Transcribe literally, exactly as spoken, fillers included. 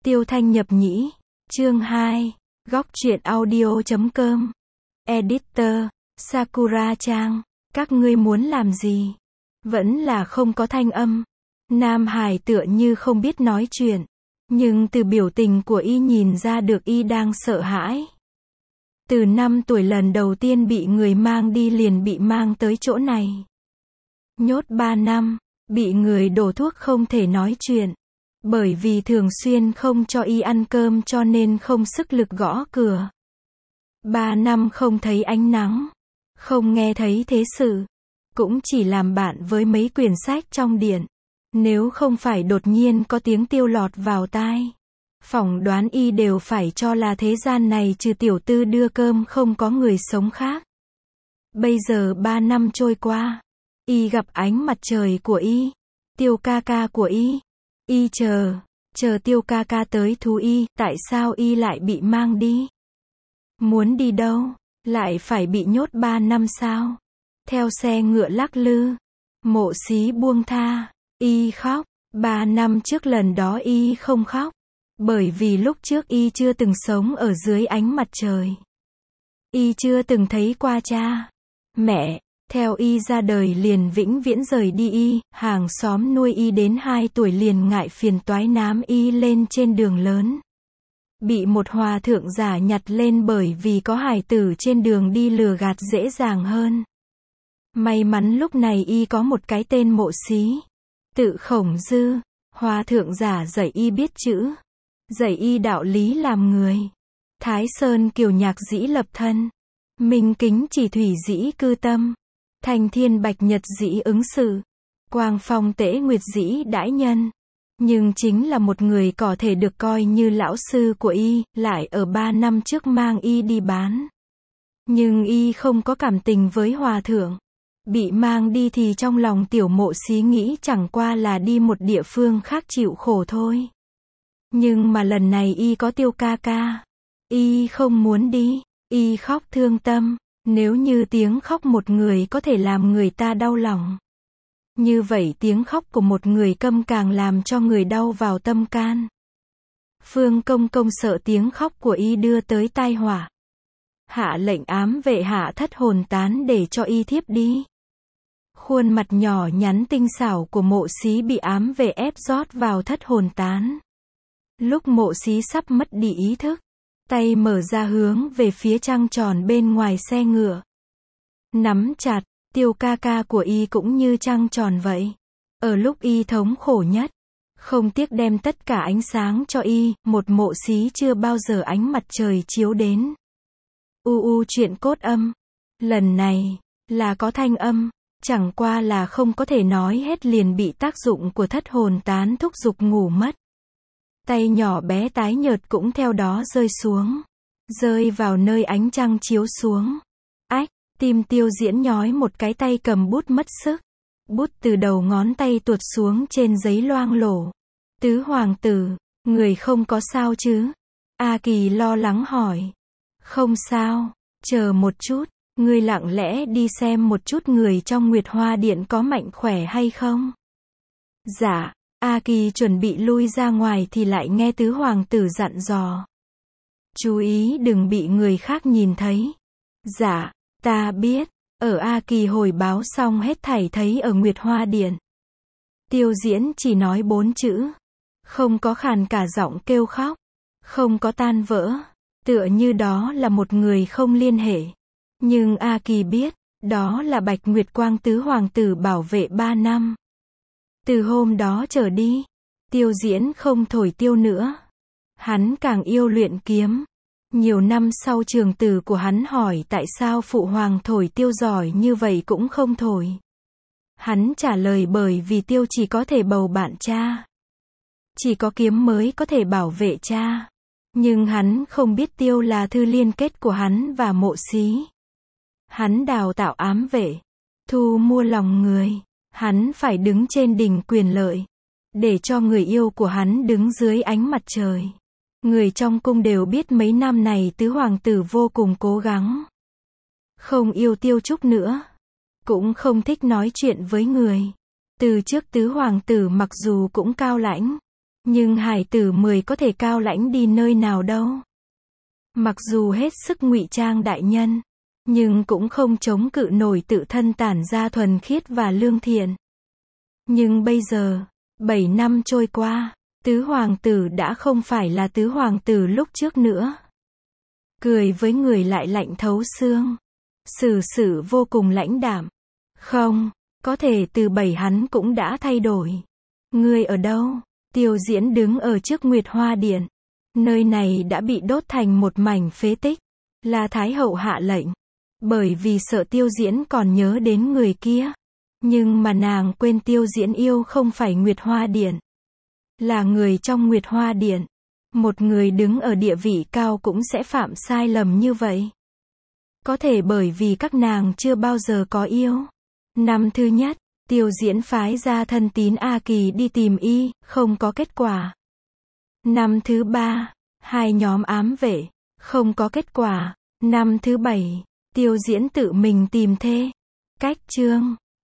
Tiêu Thanh nhập nhĩ. Chương hai. Góc truyện audio chấm com. Editor. Sakura Trang. Các ngươi muốn làm gì? Vẫn là không có thanh âm. Nam Hải tựa như không biết nói chuyện. Nhưng từ biểu tình của y nhìn ra được y đang sợ hãi. Từ năm tuổi lần đầu tiên bị người mang đi liền bị mang tới chỗ này. Nhốt ba năm, bị người đổ thuốc không thể nói chuyện. Bởi vì thường xuyên không cho y ăn cơm cho nên không sức lực gõ cửa. Ba năm không thấy ánh nắng, không nghe thấy thế sự, cũng chỉ làm bạn với mấy quyển sách trong điện. Nếu không phải đột nhiên có tiếng tiêu lọt vào tai, phỏng đoán y đều phải cho là thế gian này trừ tiểu tư đưa cơm không có người sống khác. Bây giờ ba năm trôi qua, y gặp ánh mặt trời của y, Tiêu ca ca của y. Y chờ, chờ Tiêu ca ca tới thú y, tại sao y lại bị mang đi? Muốn đi đâu? Lại phải bị nhốt ba năm sao? Theo xe ngựa lắc lư. Mộ Xí buông tha. Y khóc. Ba năm trước lần đó y không khóc. Bởi vì lúc trước y chưa từng sống ở dưới ánh mặt trời. Y chưa từng thấy qua cha, mẹ. Theo y ra đời liền vĩnh viễn rời đi y, hàng xóm nuôi y đến hai tuổi liền ngại phiền toái nám y lên trên đường lớn. Bị một hòa thượng giả nhặt lên bởi vì có hài tử trên đường đi lừa gạt dễ dàng hơn. May mắn lúc này y có một cái tên Mộ Xí. Tự Khổng Dư, hòa thượng giả dạy y biết chữ, dạy y đạo lý làm người. Thái Sơn Kiều Nhạc dĩ lập thân, Minh Kính Chỉ Thủy dĩ cư tâm. Thanh Thiên Bạch Nhật dĩ ứng xử, Quang Phong Tễ Nguyệt dĩ đãi nhân. Nhưng chính là một người có thể được coi như lão sư của y, lại ở ba năm trước mang y đi bán. Nhưng y không có cảm tình với hòa thượng. Bị mang đi thì trong lòng tiểu Mộ Xí nghĩ chẳng qua là đi một địa phương khác chịu khổ thôi. Nhưng mà lần này y có Tiêu ca ca. Y không muốn đi, y khóc thương tâm. Nếu như tiếng khóc một người có thể làm người ta đau lòng, như vậy tiếng khóc của một người câm càng làm cho người đau vào tâm can. Phương Công Công sợ tiếng khóc của y đưa tới tai họa, hạ lệnh ám vệ hạ thất hồn tán để cho y thiếp đi. Khuôn mặt nhỏ nhắn tinh xảo của Mộ Xí bị ám vệ ép rót vào thất hồn tán. Lúc Mộ Xí sắp mất đi ý thức, tay mở ra hướng về phía trăng tròn bên ngoài xe ngựa. Nắm chặt, Tiêu ca ca của y cũng như trăng tròn vậy. Ở lúc y thống khổ nhất, không tiếc đem tất cả ánh sáng cho y, một Mộ Xí chưa bao giờ ánh mặt trời chiếu đến. U u chuyện cốt âm. Lần này, là có thanh âm, chẳng qua là không có thể nói hết liền bị tác dụng của thất hồn tán thúc giục ngủ mất. Tay nhỏ bé tái nhợt cũng theo đó rơi xuống. Rơi vào nơi ánh trăng chiếu xuống. Ách, tim Tiêu Diễn nhói một cái tay cầm bút mất sức. Bút từ đầu ngón tay tuột xuống trên giấy loang lổ. Tứ hoàng tử, người không có sao chứ? A Kỳ lo lắng hỏi. Không sao, chờ một chút, ngươi lặng lẽ đi xem một chút người trong Nguyệt Hoa Điện có mạnh khỏe hay không? Dạ. A Kỳ chuẩn bị lui ra ngoài thì lại nghe tứ hoàng tử dặn dò. Chú ý đừng bị người khác nhìn thấy. Dạ, ta biết. Ở A Kỳ hồi báo xong hết thảy thấy ở Nguyệt Hoa Điện. Tiêu Diễn chỉ nói bốn chữ. Không có khàn cả giọng kêu khóc. Không có tan vỡ. Tựa như đó là một người không liên hệ. Nhưng A Kỳ biết, đó là Bạch Nguyệt Quang tứ hoàng tử bảo vệ ba năm. Từ hôm đó trở đi, Tiêu Diễn không thổi tiêu nữa. Hắn càng yêu luyện kiếm. Nhiều năm sau trường tử của hắn hỏi tại sao phụ hoàng thổi tiêu giỏi như vậy cũng không thổi. Hắn trả lời bởi vì tiêu chỉ có thể bầu bạn cha. Chỉ có kiếm mới có thể bảo vệ cha. Nhưng hắn không biết tiêu là thư liên kết của hắn và Mộ Xí. Hắn đào tạo ám vệ, thu mua lòng người. Hắn phải đứng trên đỉnh quyền lợi, để cho người yêu của hắn đứng dưới ánh mặt trời. Người trong cung đều biết mấy năm này tứ hoàng tử vô cùng cố gắng. Không yêu Tiêu Trúc nữa. Cũng không thích nói chuyện với người. Từ trước tứ hoàng tử mặc dù cũng cao lãnh, Nhưng hải tử mười có thể cao lãnh đi nơi nào đâu. Mặc dù hết sức ngụy trang đại nhân, nhưng cũng không chống cự nổi tự thân tản ra thuần khiết và lương thiện. Nhưng bây giờ, bảy năm trôi qua, tứ hoàng tử đã không phải là tứ hoàng tử lúc trước nữa. Cười với người lại lạnh thấu xương. Xử sự vô cùng lãnh đạm. Không, có thể từ bảy hắn cũng đã thay đổi. Ngươi ở đâu? Tiêu Diễn đứng ở trước Nguyệt Hoa Điện. Nơi này đã bị đốt thành một mảnh phế tích. La Thái Hậu hạ lệnh. Bởi vì sợ Tiêu Diễn còn nhớ đến người kia. Nhưng mà nàng quên Tiêu Diễn yêu không phải Nguyệt Hoa Điện. Là người trong Nguyệt Hoa Điện. Một người đứng ở địa vị cao cũng sẽ phạm sai lầm như vậy. Có thể bởi vì các nàng chưa bao giờ có yêu. Năm thứ nhất, Tiêu Diễn phái ra thân tín A Kỳ đi tìm y, không có kết quả. Năm thứ ba, hai nhóm ám vệ, không có kết quả. Năm thứ bảy, Tiêu Diễn tự mình tìm thê. Cách chương